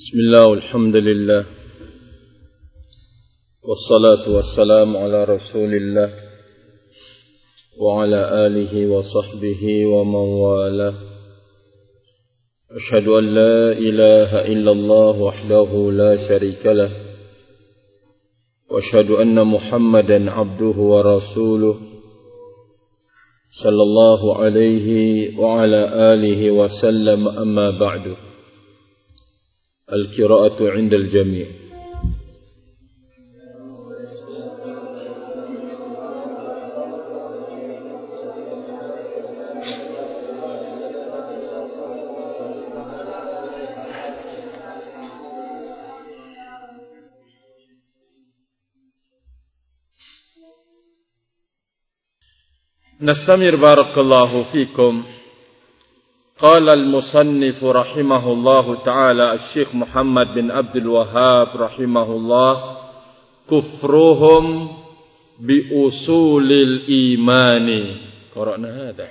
Bismillah, alhamdulillah, wassalatu wassalamu ala rasulillah wa ala alihi wa sahbihi wa man walah. Ashhadu an la ilaha illallah wahdahu la sharika lah wa ashhadu anna Muhammadan abduhu wa rasuluh sallallahu alaihi wa ala alihi wa sallam, amma ba'du. Al-qira'atu 'inda al-jami'. Nastamir barakallahu fikum. قال المصنف رحمه الله تعالى الشيخ محمد بن عبد الوهاب رحمه الله كفرهم بأصول الإيمان. قرأنا هذا.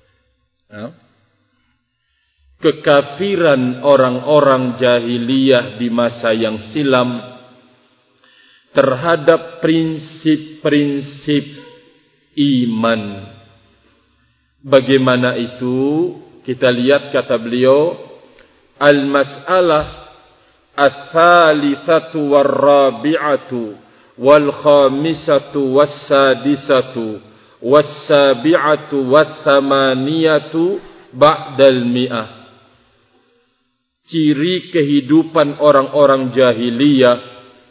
Kekafiran orang-orang jahiliyah di masa yang silam terhadap prinsip-prinsip iman. Bagaimana itu? Kita lihat kata beliau, al-mas'alah ats-tsalitsatu war-rabi'atu wal-khamisatu was-sadisatu was-sabi'atu wath-thamaniyatu ba'dal mi'ah. Ciri kehidupan orang-orang jahiliyah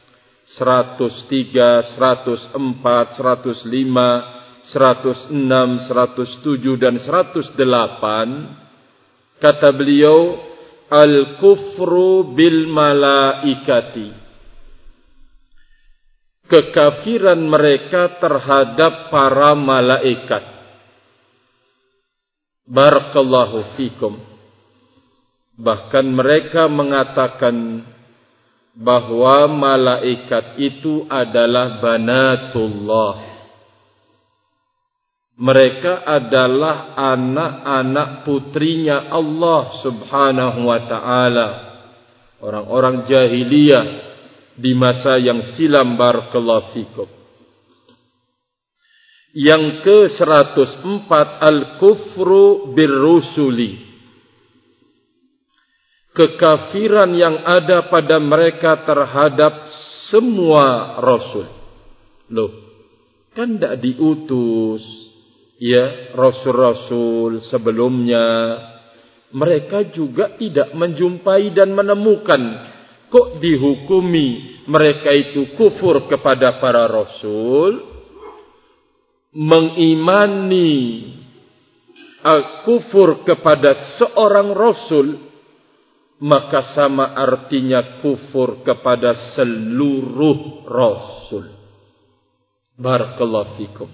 103, 104, 105, 106, 107 dan 108. Kata beliau, al-kufru bil malaikati. Kekafiran mereka terhadap para malaikat. Barakallahu fikum. Bahkan mereka mengatakan bahwa malaikat itu adalah banatullah. Mereka adalah anak-anak putrinya Allah subhanahu wa ta'ala. Orang-orang jahiliyah di masa yang silam, barakallahu fikum. Yang ke-104, al-kufru birrusuli. Kekafiran yang ada pada mereka terhadap semua rasul. Loh, kan tidak diutus ya rasul-rasul sebelumnya, mereka juga tidak menjumpai dan menemukan. Kok dihukumi mereka itu kufur kepada para rasul? Mengimani kufur kepada seorang rasul, maka sama artinya kufur kepada seluruh rasul. Barakallahu fikum.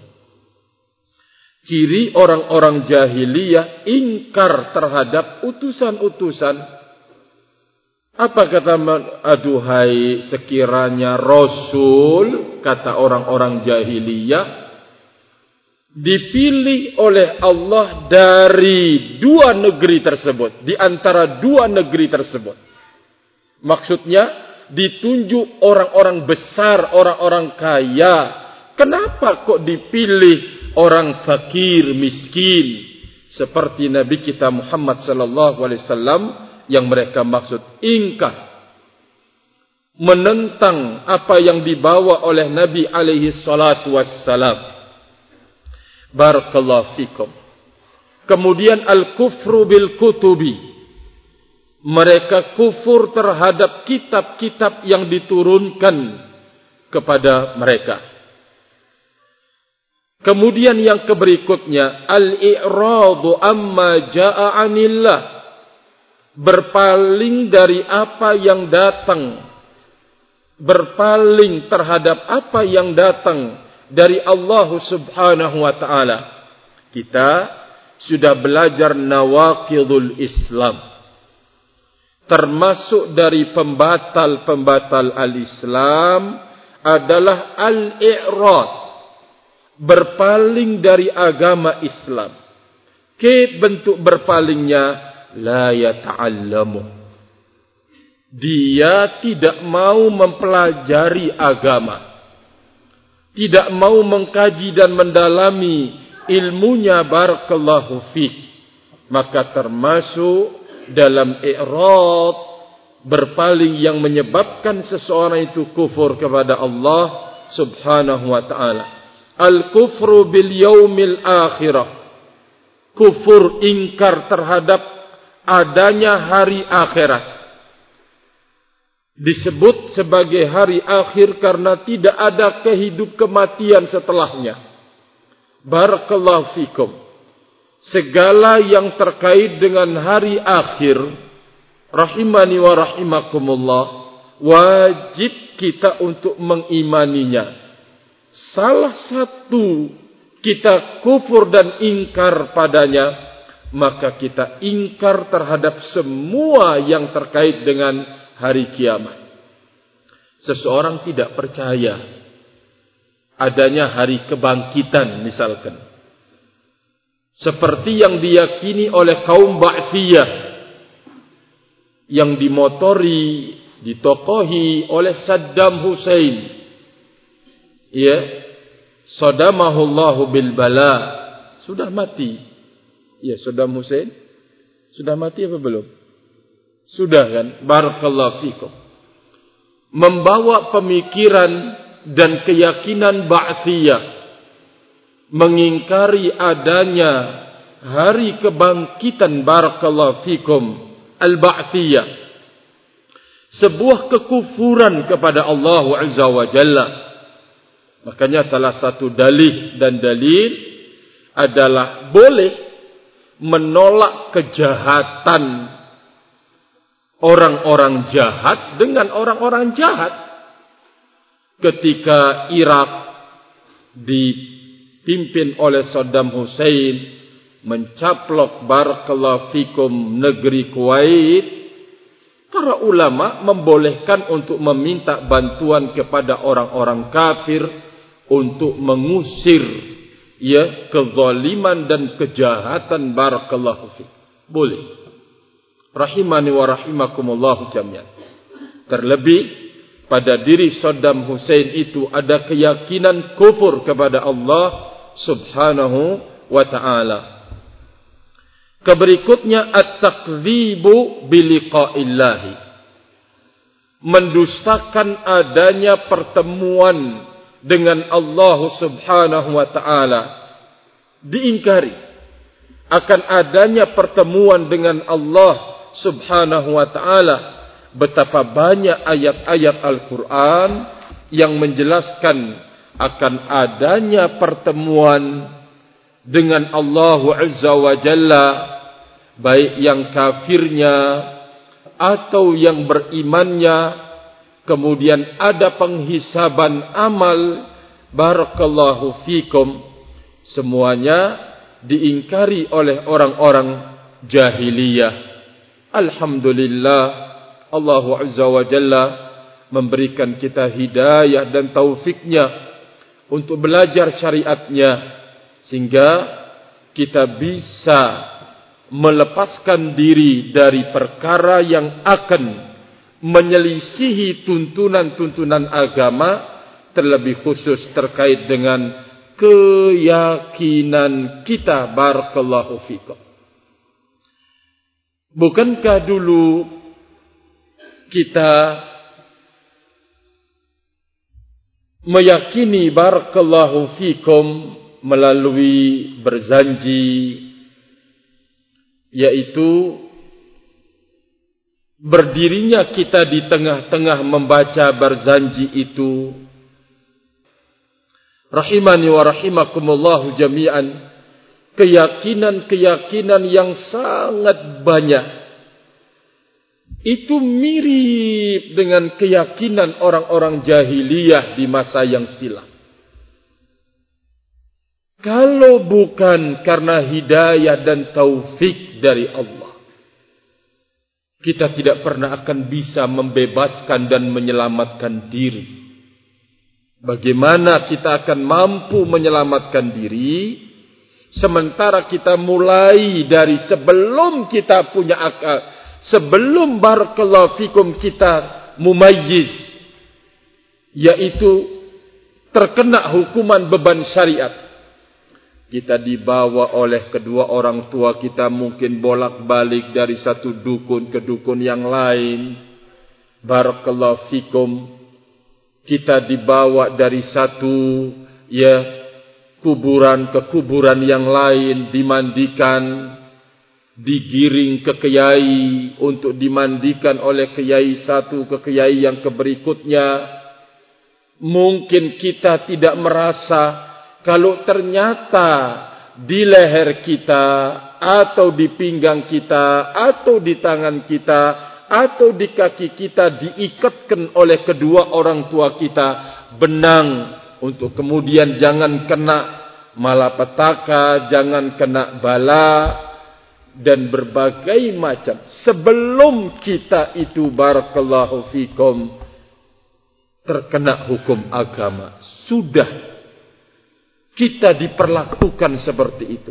Ciri orang-orang jahiliyah ingkar terhadap utusan-utusan. Apa kata, aduhai sekiranya Rasul, kata orang-orang jahiliyah, dipilih oleh Allah dari dua negeri tersebut, di antara dua negeri tersebut. Maksudnya ditunjuk orang-orang besar, orang-orang kaya. Kenapa kok dipilih orang fakir, miskin, seperti Nabi kita Muhammad sallallahu alaihi wasallam? Yang mereka maksud ingkar, menentang apa yang dibawa oleh Nabi alaihi salatu wassalam. Barakallahu fikum. Kemudian al-kufru bil kutubi. Mereka kufur terhadap kitab-kitab yang diturunkan kepada mereka. Kemudian yang berikutnya, al-i'radu amma ja'a 'anillah. Berpaling dari apa yang datang. Berpaling terhadap apa yang datang dari Allah subhanahu wa ta'ala. Kita sudah belajar nawaqidul Islam. Termasuk dari pembatal-pembatal al-Islam adalah al-i'rad. Berpaling dari agama Islam. Bentuk berpalingnya la yata'allamu. dia tidak mau mempelajari agama, tidak mau mengkaji dan mendalami ilmunya, barakallahu fiik, maka termasuk dalam i'rad, berpaling, yang menyebabkan seseorang itu kufur kepada Allah subhanahu wa ta'ala. Al-kufru bil yaumil akhirah, kufur ingkar terhadap adanya hari akhirat. Disebut sebagai hari akhir karena tidak ada kehidup kematian setelahnya. Barakallahu fikum. Segala yang terkait dengan hari akhir, rahimani wa rahimakumullah, wajib kita untuk mengimaninya. Salah satu kita kufur dan ingkar padanya, maka kita ingkar terhadap semua yang terkait dengan hari kiamat. Seseorang tidak percaya adanya hari kebangkitan misalkan, seperti yang diyakini oleh kaum Ba'thiyah yang dimotori, ditokohi oleh Saddam Hussein, ya, sadamahullahu bil bala, sudah mati. Ya, Saddam Hussein sudah mati apa belum? Sudah kan? Barakallahu fikum. Membawa pemikiran dan keyakinan Ba'thiyah, mengingkari adanya hari kebangkitan, barakallahu fikum, al-Ba'thiyah, sebuah kekufuran kepada Allah Azza wa Jalla. Makanya salah satu dalih dan dalil adalah boleh menolak kejahatan orang-orang jahat dengan orang-orang jahat. Ketika Irak dipimpin oleh Saddam Hussein mencaplok, barakallahu fikum, negeri Kuwait, para ulama membolehkan untuk meminta bantuan kepada orang-orang kafir untuk mengusir, ya, kezaliman dan kejahatan, barakallahu fikum. Boleh. Rahimani wa rahimakumullah jami'an. Terlebih pada diri Saddam Hussein itu ada keyakinan kufur kepada Allah subhanahu wa ta'ala. Keberikutnya at-takdzibu biliqa'illahi, mendustakan adanya pertemuan dengan Allah subhanahu wa ta'ala. Diingkari akan adanya pertemuan dengan Allah subhanahu wa ta'ala. Betapa banyak ayat-ayat Al-Quran yang menjelaskan akan adanya pertemuan dengan Allah Azza wa Jalla, baik yang kafirnya atau yang berimannya. Kemudian ada penghisaban amal, barakallahu fikum. Semuanya diingkari oleh orang-orang jahiliyah. Alhamdulillah, Allah Azza wa Jalla memberikan kita hidayah dan taufiknya untuk belajar syariatnya, sehingga kita bisa melepaskan diri dari perkara yang akan menyelisihi tuntunan-tuntunan agama, terlebih khusus terkait dengan keyakinan kita, barakallahu fikum. Bukankah dulu kita meyakini, barakallahu fikum, melalui berjanji, yaitu berdirinya kita di tengah-tengah membaca berjanji itu, rahimani wa rahimakumullahu jami'an, keyakinan-keyakinan yang sangat banyak itu mirip dengan keyakinan orang-orang jahiliyah di masa yang silam. Kalau bukan karena hidayah dan taufik dari Allah, kita tidak pernah akan bisa membebaskan dan menyelamatkan diri. Bagaimana kita akan mampu menyelamatkan diri sementara kita mulai dari sebelum kita punya akal, sebelum barakallahu fikum kita mumayyiz, yaitu terkena hukuman beban syariat. Kita dibawa oleh kedua orang tua kita mungkin bolak-balik dari satu dukun ke dukun yang lain. Barakallahu fikum. Kita dibawa dari satu kuburan ke kuburan yang lain, dimandikan, digiring ke kiai untuk dimandikan oleh kiai satu ke kiai yang berikutnya. Mungkin kita tidak merasa kalau ternyata di leher kita atau di pinggang kita atau di tangan kita atau di kaki kita diikatkan oleh kedua orang tua kita benang untuk kemudian jangan kena malapetaka, jangan kena bala dan berbagai macam. Sebelum kita itu barakallahu fikum terkena hukum agama, sudah kita diperlakukan seperti itu.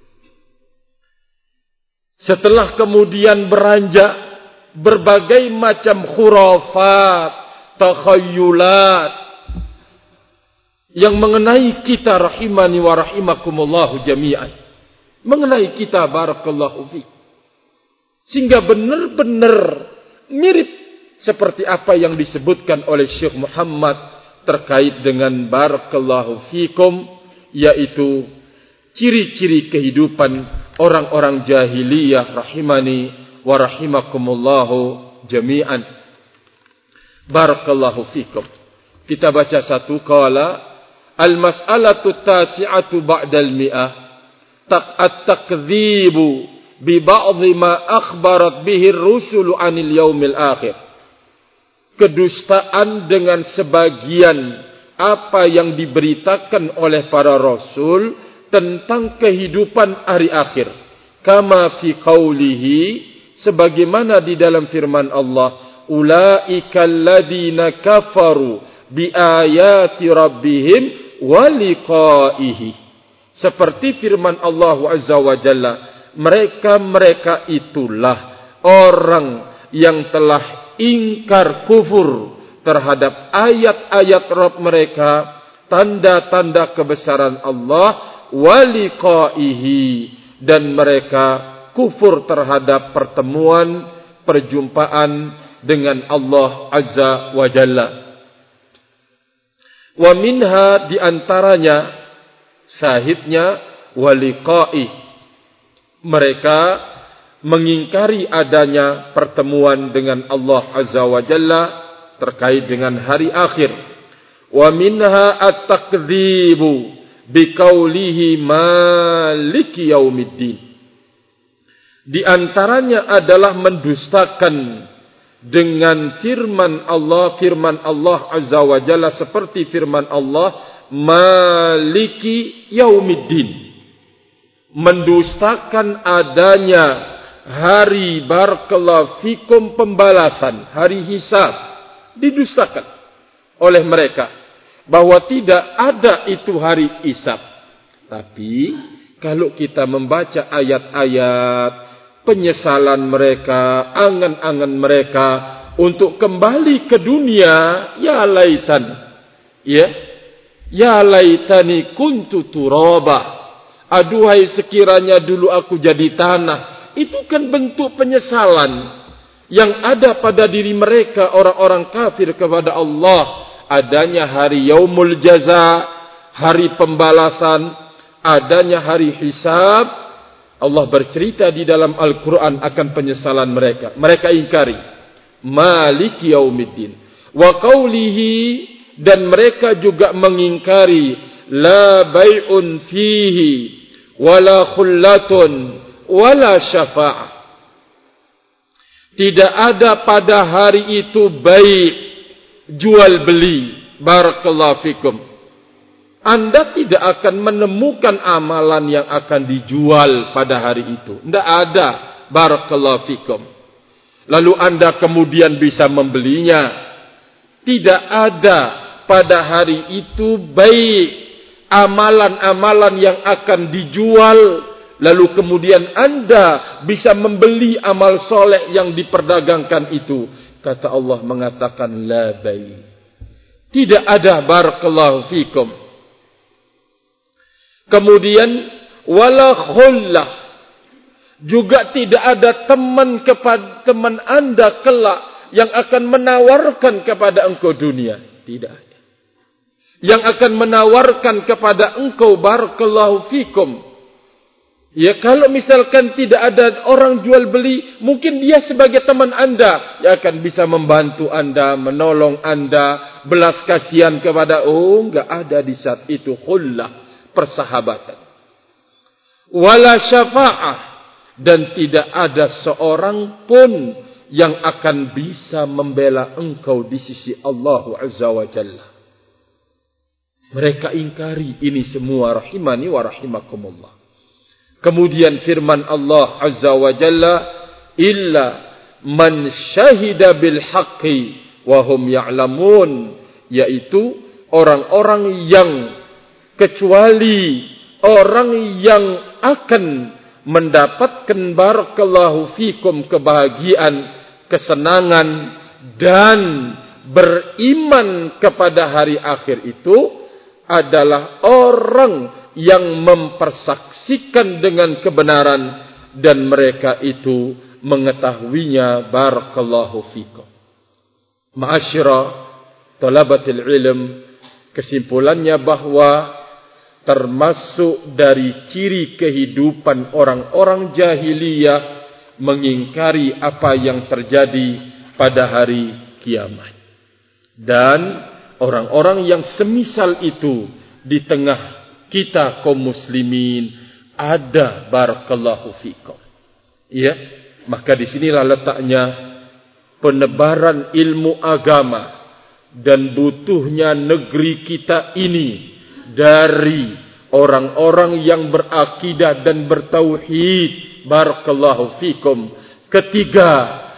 Setelah kemudian beranjak berbagai macam khurafat, takhayulat yang mengenai kita rahimani wa rahimakumullahu jami'an, mengenai kita barakallahu fi, sehingga benar-benar mirip seperti apa yang disebutkan oleh Syekh Muhammad terkait dengan barakallahu fikum, yaitu ciri-ciri kehidupan orang-orang jahiliyah rahimani wa rahimakumullahu jami'an. Barakallahu fikum. Kita baca satu. Qala al-mas'alatu tasi'atu ba'dal mi'ah at-takdzibu bi ba'dhi ma akhbarat bihi ar-rusulu 'anil yaumil akhir. Kedustaan dengan sebagian apa yang diberitakan oleh para rasul tentang kehidupan hari akhir. Kama fi qawlihi, sebagaimana di dalam firman Allah, ulaika alladhina kafaru bi ayati rabbihim wa liqaihi. Seperti firman Allah Azza wa Jalla, mereka itulah orang yang telah ingkar kufur terhadap ayat-ayat Rabb mereka, tanda-tanda kebesaran Allah, wa liqaihi, dan mereka kufur terhadap pertemuan, perjumpaan dengan Allah Azza wa Jalla. Wa minha, diantaranya syahidnya, wa liqai, mereka mengingkari adanya pertemuan dengan Allah Azza wa Jalla terkait dengan hari akhir. Wa minha at-takdzibu biqaulihi maliki yaumiddin. Di antaranya adalah mendustakan dengan firman Allah Azza wa Jalla, seperti firman Allah maliki yaumiddin, mendustakan adanya hari barakallahu fikum pembalasan, hari hisab, didustakan oleh mereka bahwa tidak ada itu hari hisab. Tapi kalau kita membaca ayat-ayat penyesalan mereka, angan-angan mereka untuk kembali ke dunia, ya laitani kuntu turaba, aduhai sekiranya dulu aku jadi tanah. Itu kan bentuk penyesalan yang ada pada diri mereka, orang-orang kafir kepada Allah. Adanya hari yaumul jaza, hari pembalasan, adanya hari hisab. Allah bercerita di dalam Al-Quran akan penyesalan mereka. Mereka ingkari maliki yaumiddin. Wa qawlihi, dan mereka juga mengingkari la bai'un fihi wala khullatun wala syafa'ah. Tidak ada pada hari itu baik, jual beli. Barakallahu fikum. Anda tidak akan menemukan amalan yang akan dijual pada hari itu. Tidak ada. Barakallahu fikum. Lalu Anda kemudian bisa membelinya. Tidak ada pada hari itu baik amalan-amalan yang akan dijual lalu kemudian Anda bisa membeli amal soleh yang diperdagangkan itu. Kata Allah mengatakan la bai'. Tidak ada barakallahu fikum. Kemudian wala khullah. Juga tidak ada teman Anda kelak yang akan menawarkan kepada engkau dunia. Tidak ada. Yang akan menawarkan kepada engkau barakallahu fikum. Ya, kalau misalkan tidak ada orang jual beli, mungkin dia sebagai teman Anda yang akan bisa membantu Anda, menolong Anda, belas kasihan kepada. Oh, enggak ada di saat itu khullah, persahabatan. Wala syafa'ah, dan tidak ada seorang pun yang akan bisa membela engkau di sisi Allah Azza wa Jalla. Mereka ingkari ini semua, rahimani wa rahimakumullah. Kemudian firman Allah Azza wa Jalla, illa man syahida bil haqqi wa hum ya'lamun, yaitu orang-orang yang, kecuali orang yang akan mendapatkan barakallahu fikum kebahagiaan, kesenangan dan beriman kepada hari akhir itu adalah orang yang mempersaksikan dengan kebenaran dan mereka itu mengetahuinya barakallahu fikum. Ma'asyira talabatil ilm, kesimpulannya bahwa termasuk dari ciri kehidupan orang-orang jahiliyah mengingkari apa yang terjadi pada hari kiamat. Dan orang-orang yang semisal itu di tengah kita kaum muslimin ada barakallahu fikum. Ya, maka di sinilah letaknya penebaran ilmu agama dan butuhnya negeri kita ini dari orang-orang yang berakidah dan bertauhid barakallahu fikum. Ketiga,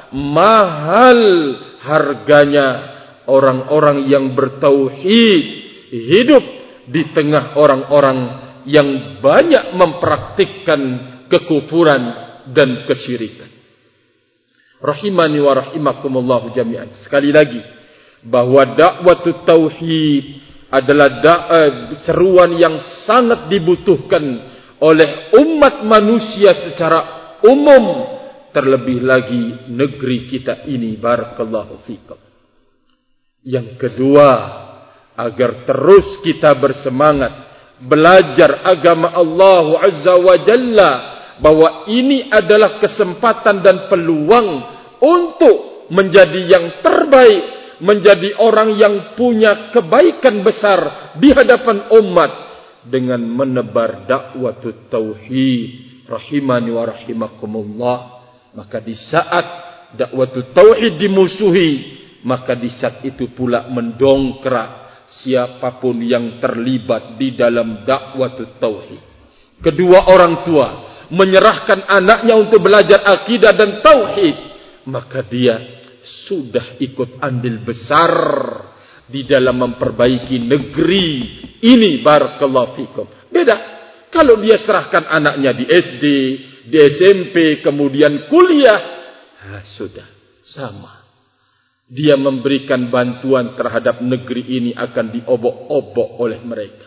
mahal harganya orang-orang yang bertauhid hidup di tengah orang-orang yang banyak mempraktikkan kekufuran dan kesyirikan. Rahimani wa rahimakumullah jami'an. Sekali lagi, bahwa dakwah tauhid adalah seruan yang sangat dibutuhkan oleh umat manusia secara umum, terlebih lagi negeri kita ini barakallahu fikum. Yang kedua, agar terus kita bersemangat belajar agama Allah Azza wa Jalla, bahwa ini adalah kesempatan dan peluang untuk menjadi yang terbaik, menjadi orang yang punya kebaikan besar di hadapan umat dengan menebar dakwah tauhid. Rahimani wa rahimakumullah. Maka di saat dakwah tauhid dimusuhi, maka di saat itu pula mendongkrak siapapun yang terlibat di dalam dakwah tauhid. Kedua orang tua menyerahkan anaknya untuk belajar akidah dan tauhid, maka dia sudah ikut andil besar di dalam memperbaiki negeri ini barakallahu fikum. Beda kalau dia serahkan anaknya di SD, di SMP, kemudian kuliah, sudah sama. Dia memberikan bantuan terhadap negeri ini akan diobok-obok oleh mereka.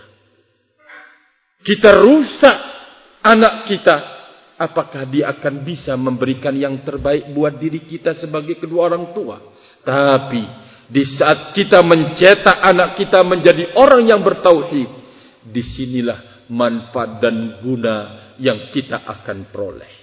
Kita rusak anak kita, apakah dia akan bisa memberikan yang terbaik buat diri kita sebagai kedua orang tua? Tapi di saat kita mencetak anak kita menjadi orang yang bertauhid, disinilah manfaat dan guna yang kita akan peroleh.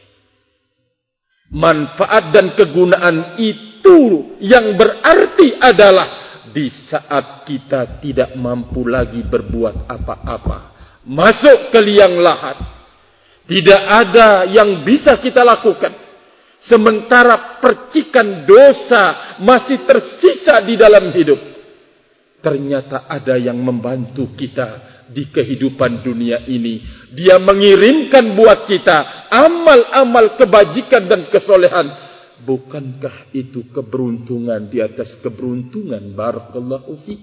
Manfaat dan kegunaan itu yang berarti adalah di saat kita tidak mampu lagi berbuat apa-apa, masuk ke liang lahat, tidak ada yang bisa kita lakukan, sementara percikan dosa masih tersisa di dalam hidup. Ternyata ada yang membantu kita di kehidupan dunia ini. Dia mengirimkan buat kita amal-amal kebajikan dan kesolehan. Bukankah itu keberuntungan di atas keberuntungan? Barakallahu fiik.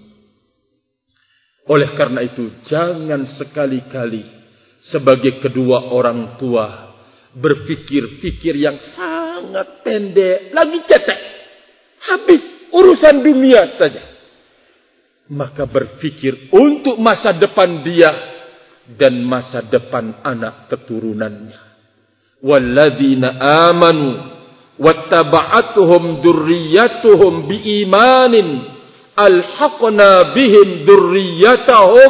Oleh karena itu, jangan sekali-kali sebagai kedua orang tua berfikir-fikir yang sangat pendek, lagi cetek, habis urusan dunia saja. Maka berfikir untuk masa depan dia dan masa depan anak keturunannya. Walladzina amanu wattaba'atuhum dzurriyyatuhum biimanin alhaqna bihim dzurriyyatahum.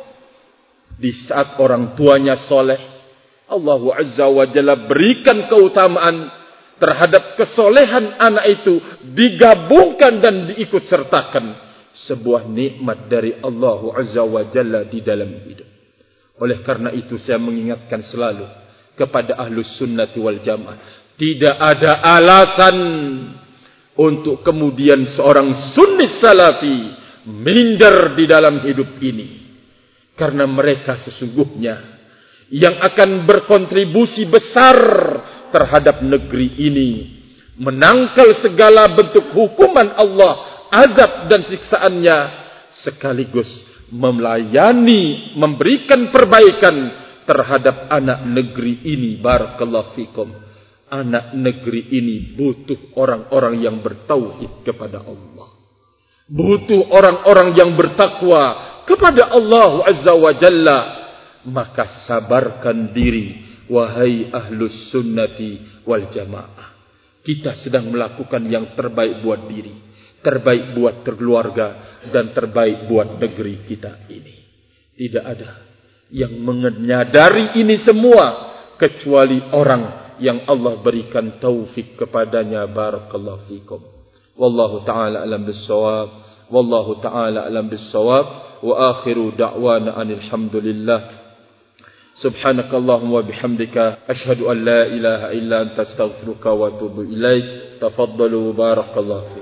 Di saat orang tuanya soleh, Allah Azza wa Jalla berikan keutamaan terhadap kesolehan anak itu, digabungkan dan diikut sertakan. Sebuah nikmat dari Allah Azza wa Jalla di dalam hidup. Oleh karena itu saya mengingatkan selalu kepada Ahlus Sunnati wal Jamaah, tidak ada alasan untuk kemudian seorang Sunni Salafi minder di dalam hidup ini. Karena mereka sesungguhnya yang akan berkontribusi besar terhadap negeri ini, menangkal segala bentuk hukuman Allah, azab dan siksaannya, sekaligus melayani, memberikan perbaikan terhadap anak negeri ini. Barakallahu fikum. Anak negeri ini butuh orang-orang yang bertauhid kepada Allah, butuh orang-orang yang bertakwa kepada Allah Azza wa Jalla. Maka sabarkan diri, wahai Ahlus Sunnati wal Jamaah. Kita sedang melakukan yang terbaik buat diri, terbaik buat keluarga, dan terbaik buat negeri kita ini. Tidak ada yang menyadari ini semua kecuali orang yang Allah berikan taufik kepadanya. Barakallahu fikum. Wallahu ta'ala alam bis-shawab. Wallahu ta'ala alam bis-shawab. Wa akhiru da'wana anil hamdulillah. Subhanakallahumma bihamdika asyhadu an la ilaha illa anta astaghfiruka wa atubu ilaik. Tafaddalu barakallahu fikum.